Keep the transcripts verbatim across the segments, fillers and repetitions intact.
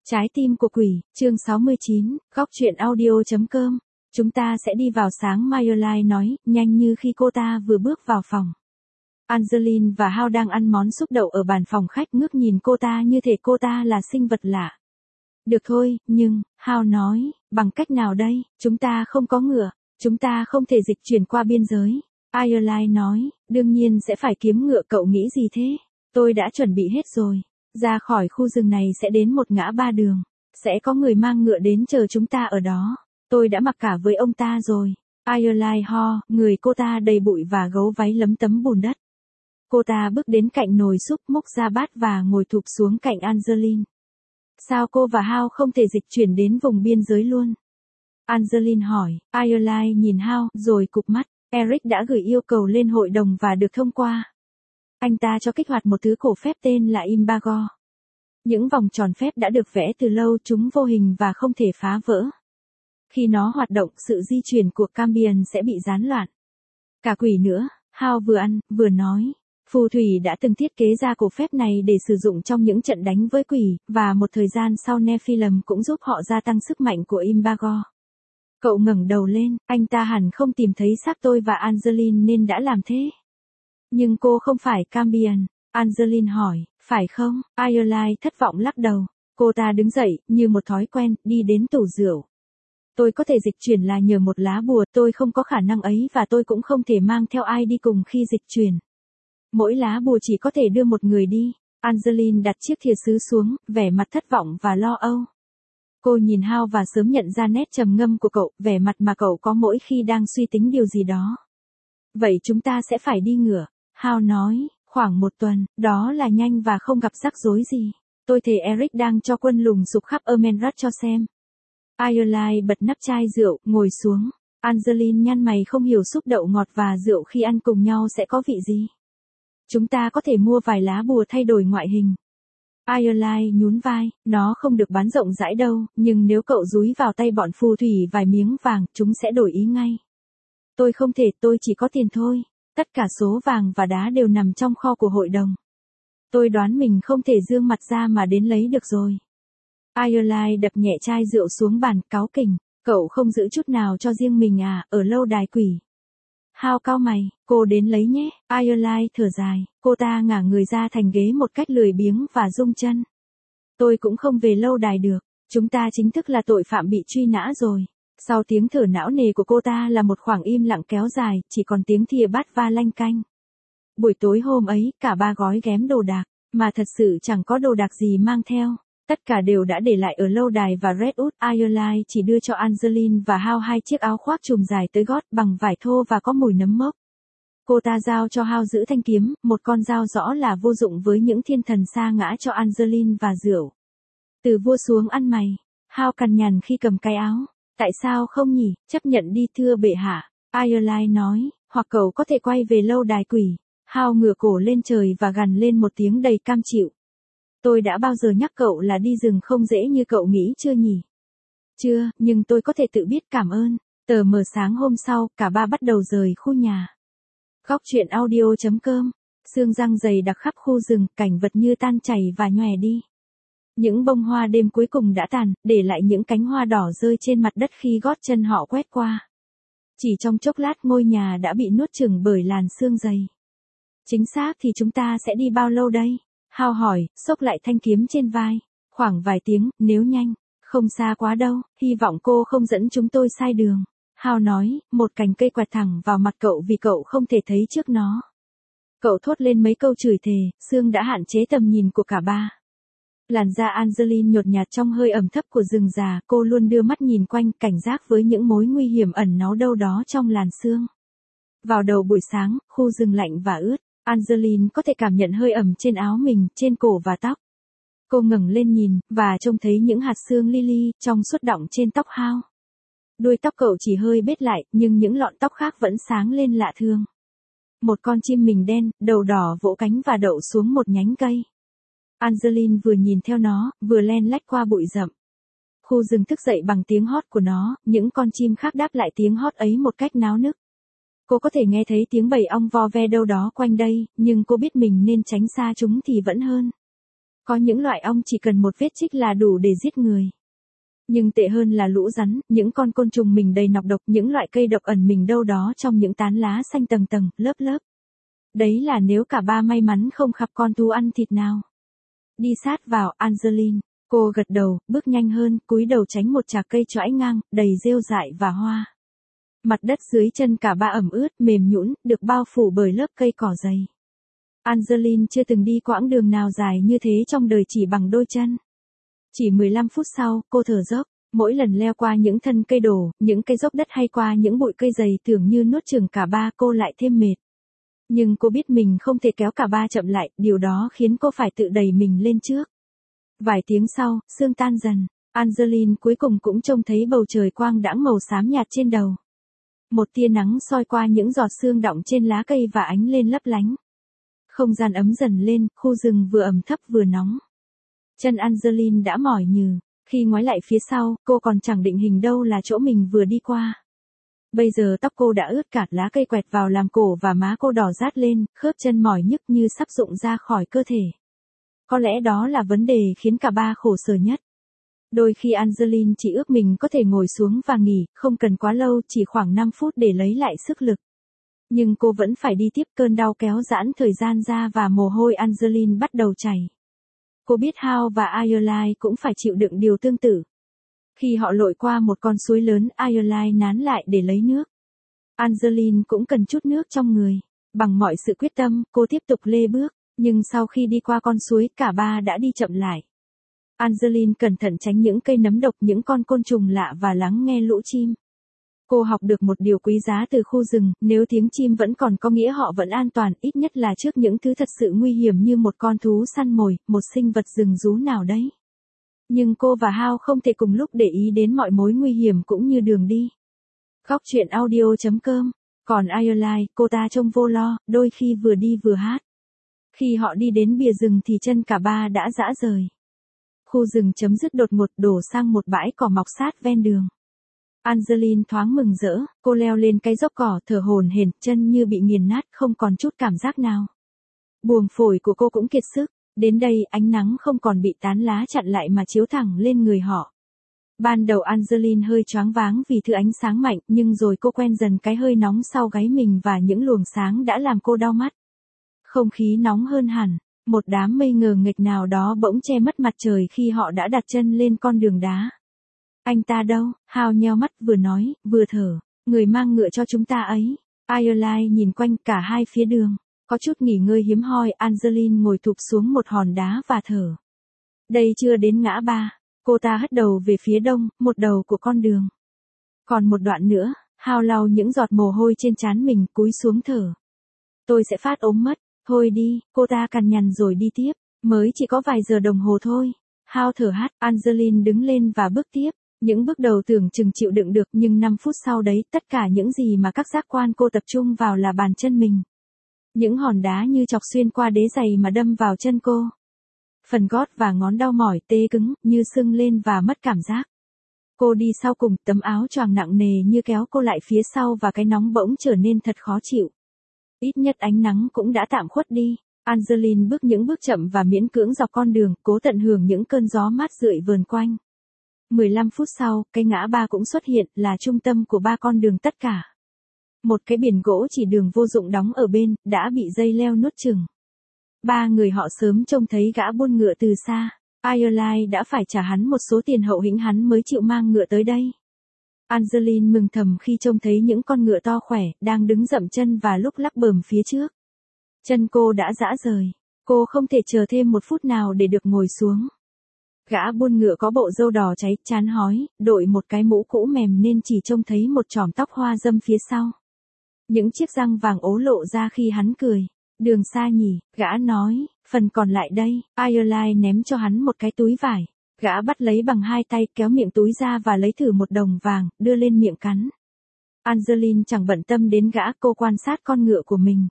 Trái tim của quỷ, chương sáu mươi chín, góc truyện audio.com. Chúng ta sẽ đi vào sáng, Mayerline nói, nhanh như khi cô ta vừa bước vào phòng. Angeline và Hao đang ăn món súp đậu ở bàn phòng khách, ngước nhìn cô ta như thể cô ta là sinh vật lạ. Được thôi, nhưng, Hao nói, bằng cách nào đây, chúng ta không có ngựa, chúng ta không thể dịch chuyển qua biên giới. Mayerline nói, đương nhiên sẽ phải kiếm ngựa, cậu nghĩ gì thế? Tôi đã chuẩn bị hết rồi. Ra khỏi khu rừng này sẽ đến một ngã ba đường. Sẽ có người mang ngựa đến chờ chúng ta ở đó. Tôi đã mặc cả với ông ta rồi. Mayerline ho, người cô ta đầy bụi và gấu váy lấm tấm bùn đất. Cô ta bước đến cạnh nồi súp, múc ra bát và ngồi thụp xuống cạnh Angeline. Sao cô và Hao không thể dịch chuyển đến vùng biên giới luôn? Angeline hỏi. Mayerline nhìn Hao, rồi cụp mắt. Eric đã gửi yêu cầu lên hội đồng và được thông qua. Anh ta cho kích hoạt một thứ cổ phép tên là Imbago. Những vòng tròn phép đã được vẽ từ lâu, chúng vô hình và không thể phá vỡ. Khi nó hoạt động, sự di chuyển của Cambion sẽ bị gián đoạn. Cả quỷ nữa, Hao vừa ăn, vừa nói. Phù thủy đã từng thiết kế ra cổ phép này để sử dụng trong những trận đánh với quỷ, và một thời gian sau Nephilim cũng giúp họ gia tăng sức mạnh của Imbago. Cậu ngẩng đầu lên, anh ta hẳn không tìm thấy xác tôi và Angeline nên đã làm thế. Nhưng cô không phải Cambion. Angeline hỏi, phải không? Mayerline thất vọng lắc đầu. Cô ta đứng dậy, như một thói quen, đi đến tủ rượu. Tôi có thể dịch chuyển là nhờ một lá bùa, tôi không có khả năng ấy và tôi cũng không thể mang theo ai đi cùng khi dịch chuyển. Mỗi lá bùa chỉ có thể đưa một người đi. Angeline đặt chiếc thìa sứ xuống, vẻ mặt thất vọng và lo âu. Cô nhìn Hao và sớm nhận ra nét trầm ngâm của cậu, vẻ mặt mà cậu có mỗi khi đang suy tính điều gì đó. Vậy chúng ta sẽ phải đi ngựa. Hao nói, khoảng một tuần, đó là nhanh và không gặp rắc rối gì. Tôi thề Eric đang cho quân lùng sục khắp Ermenrad cho xem. Mayerline bật nắp chai rượu, ngồi xuống. Angeline nhăn mày, không hiểu súp đậu ngọt và rượu khi ăn cùng nhau sẽ có vị gì. Chúng ta có thể mua vài lá bùa thay đổi ngoại hình. Mayerline nhún vai, nó không được bán rộng rãi đâu, nhưng nếu cậu dúi vào tay bọn phù thủy vài miếng vàng, chúng sẽ đổi ý ngay. Tôi không thể, tôi chỉ có tiền thôi. Tất cả số vàng và đá đều nằm trong kho của hội đồng. Tôi đoán mình không thể giương mặt ra mà đến lấy được rồi. Mayerline đập nhẹ chai rượu xuống bàn, cáu kỉnh. Cậu không giữ chút nào cho riêng mình à, ở lâu đài quỷ. Hao cau mày, cô đến lấy nhé. Mayerline thở dài, cô ta ngả người ra thành ghế một cách lười biếng và rung chân. Tôi cũng không về lâu đài được. Chúng ta chính thức là tội phạm bị truy nã rồi. Sau tiếng thở não nề của cô ta là một khoảng im lặng kéo dài, chỉ còn tiếng thìa bát va lanh canh. Buổi tối hôm ấy, cả ba gói ghém đồ đạc, mà thật sự chẳng có đồ đạc gì mang theo. Tất cả đều đã để lại ở lâu đài và Redwood. Mayerline chỉ đưa cho Angeline và Hao hai chiếc áo khoác trùm dài tới gót bằng vải thô và có mùi nấm mốc. Cô ta giao cho Hao giữ thanh kiếm, một con dao rõ là vô dụng với những thiên thần sa ngã, cho Angeline và rượu. Từ vua xuống ăn mày. Hao cằn nhằn khi cầm cái áo. Tại sao không nhỉ, chấp nhận đi thưa bệ hạ. Mayerline nói, hoặc cậu có thể quay về lâu đài quỷ. Hao ngửa cổ lên trời và gằn lên một tiếng đầy cam chịu. Tôi đã bao giờ nhắc cậu là đi rừng không dễ như cậu nghĩ chưa nhỉ? Chưa, nhưng tôi có thể tự biết cảm ơn. Tờ mờ sáng hôm sau, cả ba bắt đầu rời khu nhà. Góc truyện audio.com. Sương răng dày đặc khắp khu rừng, cảnh vật như tan chảy và nhòe đi. Những bông hoa đêm cuối cùng đã tàn, để lại những cánh hoa đỏ rơi trên mặt đất khi gót chân họ quét qua. Chỉ trong chốc lát ngôi nhà đã bị nuốt chửng bởi làn sương dày. Chính xác thì chúng ta sẽ đi bao lâu đây? Hao hỏi, xốc lại thanh kiếm trên vai. Khoảng vài tiếng, nếu nhanh. Không xa quá đâu, hy vọng cô không dẫn chúng tôi sai đường. Hao nói, một cành cây quẹt thẳng vào mặt cậu vì cậu không thể thấy trước nó. Cậu thốt lên mấy câu chửi thề, sương đã hạn chế tầm nhìn của cả ba. Làn da Angeline nhột nhạt trong hơi ẩm thấp của rừng già, cô luôn đưa mắt nhìn quanh, cảnh giác với những mối nguy hiểm ẩn náu đâu đó trong làn sương. Vào đầu buổi sáng, khu rừng lạnh và ướt, Angeline có thể cảm nhận hơi ẩm trên áo mình, trên cổ và tóc. Cô ngẩng lên nhìn, và trông thấy những hạt sương li li, trong suốt đọng trên tóc Hao. Đuôi tóc cậu chỉ hơi bết lại, nhưng những lọn tóc khác vẫn sáng lên lạ thường. Một con chim mình đen, đầu đỏ vỗ cánh và đậu xuống một nhánh cây. Angeline vừa nhìn theo nó, vừa len lách qua bụi rậm. Khu rừng thức dậy bằng tiếng hót của nó, những con chim khác đáp lại tiếng hót ấy một cách náo nức. Cô có thể nghe thấy tiếng bầy ong vo ve đâu đó quanh đây, nhưng cô biết mình nên tránh xa chúng thì vẫn hơn. Có những loại ong chỉ cần một vết chích là đủ để giết người. Nhưng tệ hơn là lũ rắn, những con côn trùng mình đầy nọc độc, những loại cây độc ẩn mình đâu đó trong những tán lá xanh tầng tầng, lớp lớp. Đấy là nếu cả ba may mắn không gặp con thú ăn thịt nào. Đi sát vào, Angeline. Cô gật đầu, bước nhanh hơn, cúi đầu tránh một chạc cây chõi ngang, đầy rêu dại và hoa. Mặt đất dưới chân cả ba ẩm ướt, mềm nhũn, được bao phủ bởi lớp cây cỏ dày. Angeline chưa từng đi quãng đường nào dài như thế trong đời chỉ bằng đôi chân. Chỉ mười lăm phút sau, cô thở dốc, mỗi lần leo qua những thân cây đổ, những cây dốc đất hay qua những bụi cây dày tưởng như nuốt chửng cả ba, cô lại thêm mệt. Nhưng cô biết mình không thể kéo cả ba chậm lại, điều đó khiến cô phải tự đẩy mình lên trước. Vài tiếng sau, sương tan dần, Angeline cuối cùng cũng trông thấy bầu trời quang đãng màu xám nhạt trên đầu. Một tia nắng soi qua những giọt sương đọng trên lá cây và ánh lên lấp lánh. Không gian ấm dần lên, khu rừng vừa ẩm thấp vừa nóng. Chân Angeline đã mỏi nhừ, khi ngoái lại phía sau, cô còn chẳng định hình đâu là chỗ mình vừa đi qua. Bây giờ tóc cô đã ướt cả, lá cây quẹt vào làm cổ và má cô đỏ rát lên, khớp chân mỏi nhức như sắp rụng ra khỏi cơ thể. Có lẽ đó là vấn đề khiến cả ba khổ sở nhất. Đôi khi Angeline chỉ ước mình có thể ngồi xuống và nghỉ, không cần quá lâu, chỉ khoảng năm phút để lấy lại sức lực. Nhưng cô vẫn phải đi tiếp, cơn đau kéo giãn thời gian ra và mồ hôi Angeline bắt đầu chảy. Cô biết Hal và Ireline cũng phải chịu đựng điều tương tự. Khi họ lội qua một con suối lớn, Ireline nán lại để lấy nước. Angeline cũng cần chút nước trong người. Bằng mọi sự quyết tâm, cô tiếp tục lê bước, nhưng sau khi đi qua con suối, cả ba đã đi chậm lại. Angeline cẩn thận tránh những cây nấm độc, những con côn trùng lạ và lắng nghe lũ chim. Cô học được một điều quý giá từ khu rừng, nếu tiếng chim vẫn còn có nghĩa họ vẫn an toàn, ít nhất là trước những thứ thật sự nguy hiểm như một con thú săn mồi, một sinh vật rừng rú nào đấy. Nhưng cô và Hal không thể cùng lúc để ý đến mọi mối nguy hiểm cũng như đường đi. Góc truyện audio chấm com. Còn Ireline, cô ta trông vô lo, đôi khi vừa đi vừa hát. Khi họ đi đến bìa rừng thì chân cả ba đã rã rời. Khu rừng chấm dứt đột ngột, đổ sang một bãi cỏ mọc sát ven đường. Angeline thoáng mừng rỡ, cô leo lên cái dốc cỏ, thở hổn hển, chân như bị nghiền nát, không còn chút cảm giác nào. Buồng phổi của cô cũng kiệt sức. Đến đây, ánh nắng không còn bị tán lá chặn lại mà chiếu thẳng lên người họ. Ban đầu Angeline hơi choáng váng vì thứ ánh sáng mạnh, nhưng rồi cô quen dần cái hơi nóng sau gáy mình và những luồng sáng đã làm cô đau mắt. Không khí nóng hơn hẳn, một đám mây ngờ nghệch nào đó bỗng che mất mặt trời khi họ đã đặt chân lên con đường đá. Anh ta đâu? Hal nheo mắt vừa nói, vừa thở, người mang ngựa cho chúng ta ấy. Ireline nhìn quanh cả hai phía đường. Có chút nghỉ ngơi hiếm hoi, Angeline ngồi thụp xuống một hòn đá và thở. Đây chưa đến ngã ba. Cô ta hất đầu về phía đông, một đầu của con đường. Còn một đoạn nữa, Hal lau những giọt mồ hôi trên trán mình, cúi xuống thở. Tôi sẽ phát ốm mất. Thôi đi, cô ta cằn nhằn rồi đi tiếp. Mới chỉ có vài giờ đồng hồ thôi. Hal thở hắt, Angeline đứng lên và bước tiếp. Những bước đầu tưởng chừng chịu đựng được, nhưng năm phút sau đấy, tất cả những gì mà các giác quan cô tập trung vào là bàn chân mình. Những hòn đá như chọc xuyên qua đế giày mà đâm vào chân cô. Phần gót và ngón đau mỏi tê cứng, như sưng lên và mất cảm giác. Cô đi sau cùng, tấm áo choàng nặng nề như kéo cô lại phía sau và cái nóng bỗng trở nên thật khó chịu. Ít nhất ánh nắng cũng đã tạm khuất đi. Angeline bước những bước chậm và miễn cưỡng dọc con đường, cố tận hưởng những cơn gió mát rượi vờn quanh. mười lăm phút sau, cái ngã ba cũng xuất hiện, là trung tâm của ba con đường tất cả. Một cái biển gỗ chỉ đường vô dụng đóng ở bên, đã bị dây leo nuốt chửng. Ba người họ sớm trông thấy gã buôn ngựa từ xa. Ireline đã phải trả hắn một số tiền hậu hĩnh hắn mới chịu mang ngựa tới đây. Angeline mừng thầm khi trông thấy những con ngựa to khỏe, đang đứng dậm chân và lúc lắc bờm phía trước. Chân cô đã rã rời. Cô không thể chờ thêm một phút nào để được ngồi xuống. Gã buôn ngựa có bộ râu đỏ cháy, chán hói, đội một cái mũ cũ mềm nên chỉ trông thấy một chòm tóc hoa râm phía sau. Những chiếc răng vàng ố lộ ra khi hắn cười. Đường xa nhỉ, gã nói, phần còn lại đây. Ireline ném cho hắn một cái túi vải. Gã bắt lấy bằng hai tay, kéo miệng túi ra và lấy thử một đồng vàng, đưa lên miệng cắn. Angeline chẳng bận tâm đến gã, cô quan sát con ngựa của mình.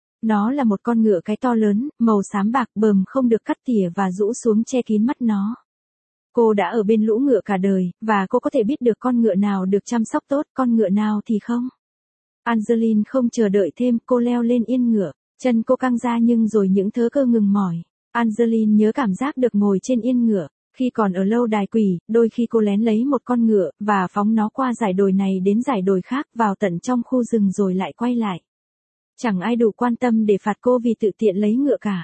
Nó là một con ngựa cái to lớn, màu xám bạc, bờm không được cắt tỉa và rũ xuống che kín mắt nó. Cô đã ở bên lũ ngựa cả đời, và cô có thể biết được con ngựa nào được chăm sóc tốt, con ngựa nào thì không. Angeline không chờ đợi thêm, cô leo lên yên ngựa, chân cô căng ra nhưng rồi những thớ cơ ngừng mỏi. Angeline nhớ cảm giác được ngồi trên yên ngựa. Khi còn ở lâu đài quỷ, đôi khi cô lén lấy một con ngựa, và phóng nó qua dải đồi này đến dải đồi khác vào tận trong khu rừng rồi lại quay lại. Chẳng ai đủ quan tâm để phạt cô vì tự tiện lấy ngựa cả.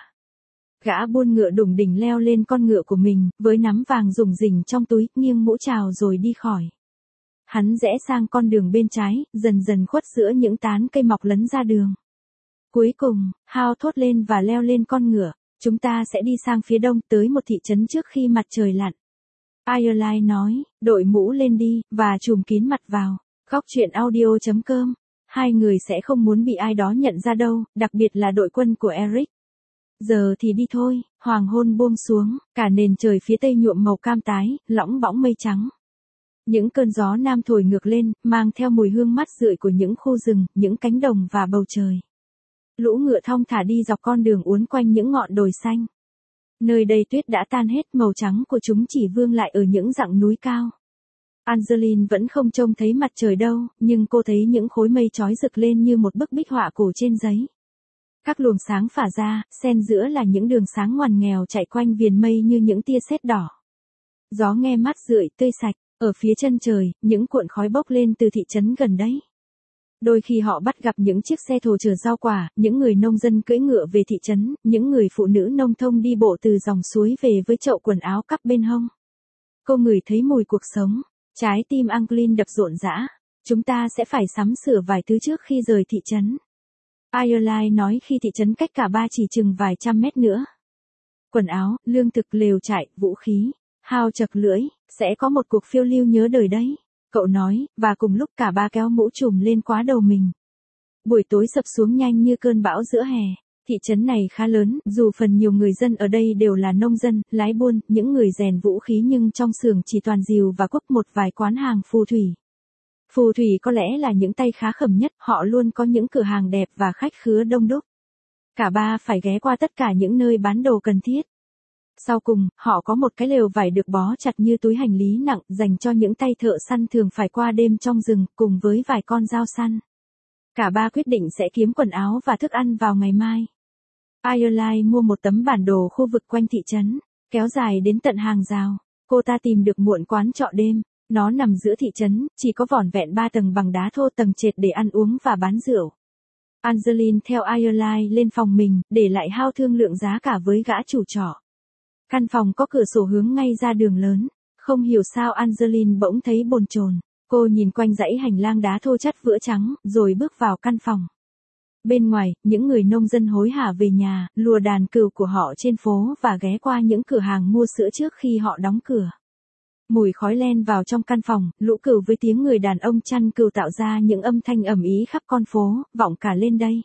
Gã buôn ngựa đủng đỉnh leo lên con ngựa của mình, với nắm vàng rủng rỉnh trong túi, nghiêng mũ chào rồi đi khỏi. Hắn rẽ sang con đường bên trái, dần dần khuất giữa những tán cây mọc lấn ra đường. Cuối cùng, Hao thốt lên và leo lên con ngựa. Chúng ta sẽ đi sang phía đông tới một thị trấn trước khi mặt trời lặn. Ireline nói, đội mũ lên đi, và trùm kín mặt vào. Góc truyện audio chấm com. Hai người sẽ không muốn bị ai đó nhận ra đâu, đặc biệt là đội quân của Eric. Giờ thì đi thôi, hoàng hôn buông xuống, cả nền trời phía tây nhuộm màu cam tái, lõng bõng mây trắng. Những cơn gió nam thổi ngược lên, mang theo mùi hương mát rượi của những khu rừng, những cánh đồng và bầu trời. Lũ ngựa thong thả đi dọc con đường uốn quanh những ngọn đồi xanh. Nơi đây tuyết đã tan hết, màu trắng của chúng chỉ vương lại ở những dặng núi cao. Angeline vẫn không trông thấy mặt trời đâu, nhưng cô thấy những khối mây chói rực lên như một bức bích họa cổ trên giấy. Các luồng sáng phả ra, xen giữa là những đường sáng ngoằn nghèo chạy quanh viền mây như những tia sét đỏ. Gió nghe mát rượi, tươi sạch, ở phía chân trời, những cuộn khói bốc lên từ thị trấn gần đấy. Đôi khi họ bắt gặp những chiếc xe thồ chở rau quả, những người nông dân cưỡi ngựa về thị trấn, những người phụ nữ nông thôn đi bộ từ dòng suối về với chậu quần áo cắp bên hông. Cô ngửi thấy mùi cuộc sống, trái tim Angeline đập rộn rã. Chúng ta sẽ phải sắm sửa vài thứ trước khi rời thị trấn. Ireline nói khi thị trấn cách cả ba chỉ chừng vài trăm mét nữa. Quần áo, lương thực, lều trại, vũ khí. Hao chật lưỡi, sẽ có một cuộc phiêu lưu nhớ đời đấy. Cậu nói, và cùng lúc cả ba kéo mũ trùm lên quá đầu mình. Buổi tối sập xuống nhanh như cơn bão giữa hè. Thị trấn này khá lớn, dù phần nhiều người dân ở đây đều là nông dân, lái buôn, những người rèn vũ khí, nhưng trong xưởng chỉ toàn rìu và cuốc, một vài quán hàng phù thủy. Phù thủy có lẽ là những tay khá khẩm nhất, họ luôn có những cửa hàng đẹp và khách khứa đông đúc. Cả ba phải ghé qua tất cả những nơi bán đồ cần thiết. Sau cùng, họ có một cái lều vải được bó chặt như túi hành lý nặng, dành cho những tay thợ săn thường phải qua đêm trong rừng, cùng với vài con dao săn. Cả ba quyết định sẽ kiếm quần áo và thức ăn vào ngày mai. Ireline mua một tấm bản đồ khu vực quanh thị trấn, kéo dài đến tận hàng rào. Cô ta tìm được muộn quán trọ đêm. Nó nằm giữa thị trấn, chỉ có vỏn vẹn ba tầng bằng đá thô, tầng trệt để ăn uống và bán rượu. Angeline theo Ireline lên phòng mình, để lại Hao thương lượng giá cả với gã chủ trọ. Căn phòng có cửa sổ hướng ngay ra đường lớn. Không hiểu sao Angeline bỗng thấy bồn chồn. Cô nhìn quanh dãy hành lang đá thô chất vữa trắng, rồi bước vào căn phòng. Bên ngoài, những người nông dân hối hả về nhà, lùa đàn cừu của họ trên phố và ghé qua những cửa hàng mua sữa trước khi họ đóng cửa. Mùi khói len vào trong căn phòng, lũ cừu với tiếng người đàn ông chăn cừu tạo ra những âm thanh ầm ĩ khắp con phố, vọng cả lên đây.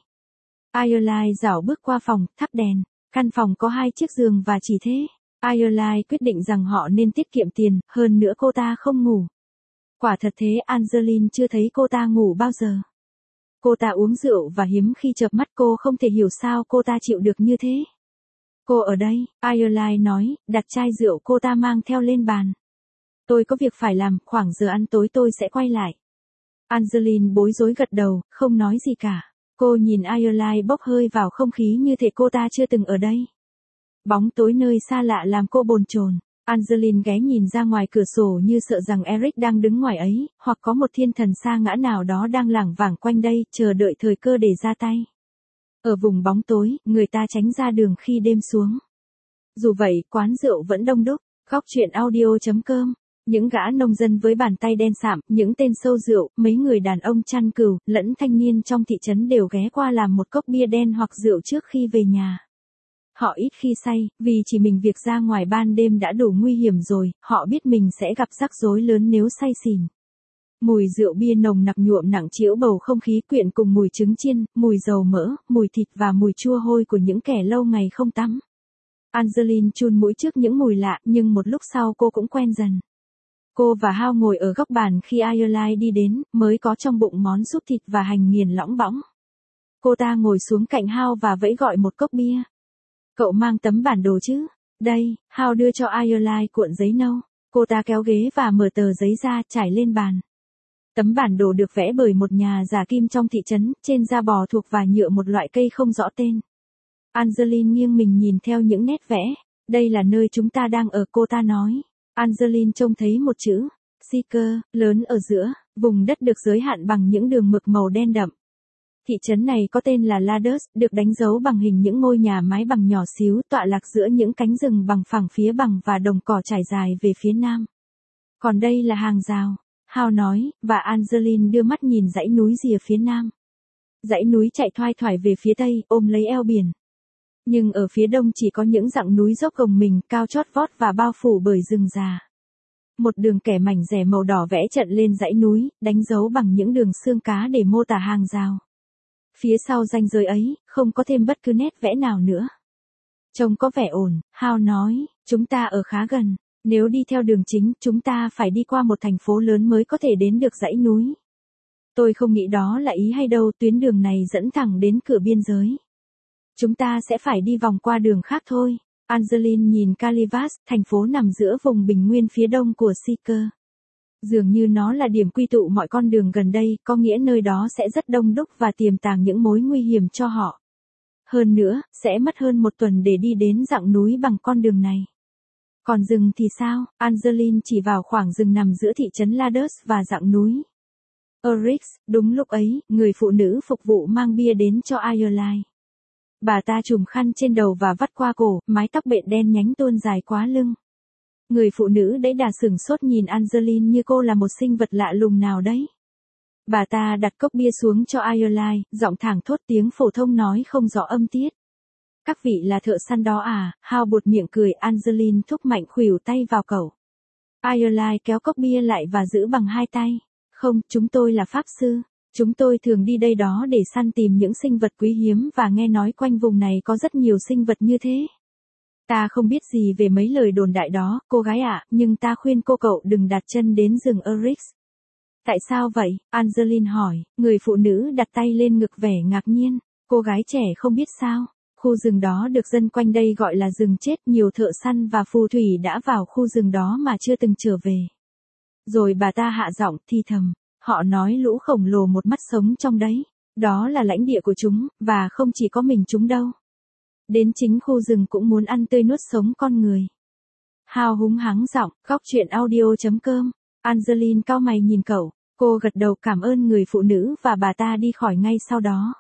Ireline dạo bước qua phòng, thắp đèn. Căn phòng có hai chiếc giường và chỉ thế. Ireline quyết định rằng họ nên tiết kiệm tiền, hơn nữa cô ta không ngủ. Quả thật thế, Angeline chưa thấy cô ta ngủ bao giờ. Cô ta uống rượu và hiếm khi chợp mắt, cô không thể hiểu sao cô ta chịu được như thế. Cô ở đây, Ireline nói, đặt chai rượu cô ta mang theo lên bàn. Tôi có việc phải làm, khoảng giờ ăn tối tôi sẽ quay lại. Angeline bối rối gật đầu, không nói gì cả. Cô nhìn Ireline bốc hơi vào không khí như thể cô ta chưa từng ở đây. Bóng tối nơi xa lạ làm cô bồn chồn. Angeline ghé nhìn ra ngoài cửa sổ như sợ rằng Eric đang đứng ngoài ấy, hoặc có một thiên thần sa ngã nào đó đang lảng vảng quanh đây, chờ đợi thời cơ để ra tay. Ở vùng bóng tối, người ta tránh ra đường khi đêm xuống. Dù vậy, quán rượu vẫn đông đúc. Góc truyện audio chấm com. Những gã nông dân với bàn tay đen sạm, những tên sâu rượu, mấy người đàn ông chăn cừu, lẫn thanh niên trong thị trấn đều ghé qua làm một cốc bia đen hoặc rượu trước khi về nhà. Họ ít khi say, vì chỉ mình việc ra ngoài ban đêm đã đủ nguy hiểm rồi, họ biết mình sẽ gặp rắc rối lớn nếu say xỉn. Mùi rượu bia nồng nặc nhuộm nặng trĩu bầu không khí, quyện cùng mùi trứng chiên, mùi dầu mỡ, mùi thịt và mùi chua hôi của những kẻ lâu ngày không tắm. Angeline chun mũi trước những mùi lạ, nhưng một lúc sau cô cũng quen dần. Cô và Hao ngồi ở góc bàn khi Ireline đi đến, mới có trong bụng món súp thịt và hành nghiền lõng bõng. Cô ta ngồi xuống cạnh Hao và vẫy gọi một cốc bia. Cậu mang tấm bản đồ chứ? Đây, Hao đưa cho Ireline cuộn giấy nâu. Cô ta kéo ghế và mở tờ giấy ra, trải lên bàn. Tấm bản đồ được vẽ bởi một nhà giả kim trong thị trấn, trên da bò thuộc và nhựa, một loại cây không rõ tên. Angeline nghiêng mình nhìn theo những nét vẽ. Đây là nơi chúng ta đang ở, cô ta nói. Angeline trông thấy một chữ, Seeker, lớn ở giữa, vùng đất được giới hạn bằng những đường mực màu đen đậm. Thị trấn này có tên là Ladus, được đánh dấu bằng hình những ngôi nhà mái bằng nhỏ xíu tọa lạc giữa những cánh rừng bằng phẳng phía bằng và đồng cỏ trải dài về phía nam. Còn đây là hàng rào, Hal nói, và Angeline đưa mắt nhìn dãy núi rìa phía nam. Dãy núi chạy thoai thoải về phía tây, ôm lấy eo biển. Nhưng ở phía đông chỉ có những dặng núi dốc gồng mình, cao chót vót và bao phủ bởi rừng già. Một đường kẻ mảnh rẻ màu đỏ vẽ trận lên dãy núi, đánh dấu bằng những đường xương cá để mô tả hàng rào. Phía sau ranh giới ấy, không có thêm bất cứ nét vẽ nào nữa. Trông có vẻ ổn, Hal nói, chúng ta ở khá gần. Nếu đi theo đường chính, chúng ta phải đi qua một thành phố lớn mới có thể đến được dãy núi. Tôi không nghĩ đó là ý hay đâu, tuyến đường này dẫn thẳng đến cửa biên giới. Chúng ta sẽ phải đi vòng qua đường khác thôi. Angeline nhìn Calivas, thành phố nằm giữa vùng bình nguyên phía đông của Seeker. Dường như nó là điểm quy tụ mọi con đường gần đây, có nghĩa nơi đó sẽ rất đông đúc và tiềm tàng những mối nguy hiểm cho họ. Hơn nữa, sẽ mất hơn một tuần để đi đến dặng núi bằng con đường này. Còn rừng thì sao? Angeline chỉ vào khoảng rừng nằm giữa thị trấn Ladus và dặng núi. Oryx, đúng lúc ấy, người phụ nữ phục vụ mang bia đến cho Ireland. Bà ta trùm khăn trên đầu và vắt qua cổ, mái tóc bện đen nhánh tuôn dài quá lưng. Người phụ nữ đẫy đà sửng sốt nhìn Angeline như cô là một sinh vật lạ lùng nào đấy. Bà ta đặt cốc bia xuống cho Ireland, giọng thẳng thốt tiếng phổ thông nói không rõ âm tiết. Các vị là thợ săn đó à? Hal buột miệng cười. Angeline thúc mạnh khuỷu tay vào cẩu. Ireland kéo cốc bia lại và giữ bằng hai tay. Không, chúng tôi là pháp sư. Chúng tôi thường đi đây đó để săn tìm những sinh vật quý hiếm và nghe nói quanh vùng này có rất nhiều sinh vật như thế. Ta không biết gì về mấy lời đồn đại đó, cô gái ạ, nhưng ta khuyên cô cậu đừng đặt chân đến rừng Oryx. Tại sao vậy? Angeline hỏi, người phụ nữ đặt tay lên ngực vẻ ngạc nhiên. Cô gái trẻ không biết sao. Khu rừng đó được dân quanh đây gọi là rừng chết, nhiều thợ săn và phù thủy đã vào khu rừng đó mà chưa từng trở về. Rồi bà ta hạ giọng thì thầm, họ nói lũ khổng lồ một mắt sống trong đấy. Đó là lãnh địa của chúng, và không chỉ có mình chúng đâu. Đến chính khu rừng cũng muốn ăn tươi nuốt sống con người. Hal húng hắng giọng, góc chuyện audio chấm com. Angeline cau mày nhìn cậu, cô gật đầu cảm ơn người phụ nữ và bà ta đi khỏi ngay sau đó.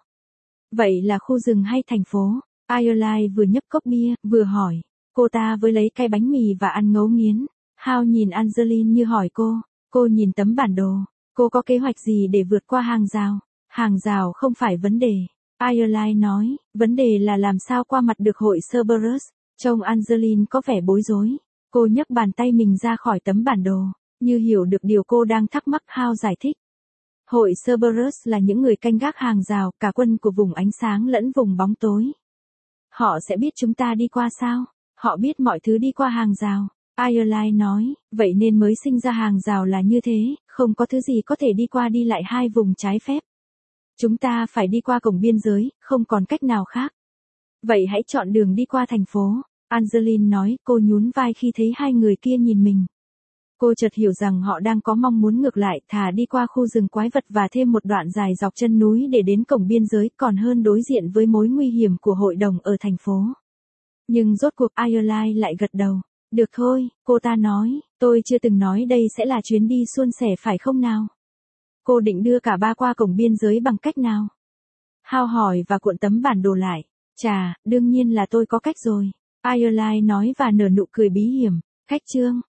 Vậy là khu rừng hay thành phố? Ireland vừa nhấp cốc bia, vừa hỏi. Cô ta với lấy cái bánh mì và ăn ngấu nghiến. Hal nhìn Angeline như hỏi cô. Cô nhìn tấm bản đồ. Cô có kế hoạch gì để vượt qua hàng rào? Hàng rào không phải vấn đề. Ireland nói, vấn đề là làm sao qua mặt được hội Cerberus. Trông Angeline có vẻ bối rối. Cô nhấc bàn tay mình ra khỏi tấm bản đồ. Như hiểu được điều cô đang thắc mắc, Hal giải thích. Hội Cerberus là những người canh gác hàng rào, cả quân của vùng ánh sáng lẫn vùng bóng tối. Họ sẽ biết chúng ta đi qua sao? Họ biết mọi thứ đi qua hàng rào. Ireland nói, vậy nên mới sinh ra hàng rào là như thế, không có thứ gì có thể đi qua đi lại hai vùng trái phép. Chúng ta phải đi qua cổng biên giới, không còn cách nào khác. Vậy hãy chọn đường đi qua thành phố. Angeline nói, cô nhún vai khi thấy hai người kia nhìn mình. Cô chợt hiểu rằng họ đang có mong muốn ngược lại, thà đi qua khu rừng quái vật và thêm một đoạn dài dọc chân núi để đến cổng biên giới, còn hơn đối diện với mối nguy hiểm của hội đồng ở thành phố. Nhưng rốt cuộc Ireland lại gật đầu. Được thôi, cô ta nói, tôi chưa từng nói đây sẽ là chuyến đi suôn sẻ phải không nào? Cô định đưa cả ba qua cổng biên giới bằng cách nào? Hal hỏi và cuộn tấm bản đồ lại. Chà, đương nhiên là tôi có cách rồi. Ireland nói và nở nụ cười bí hiểm. Cách chương.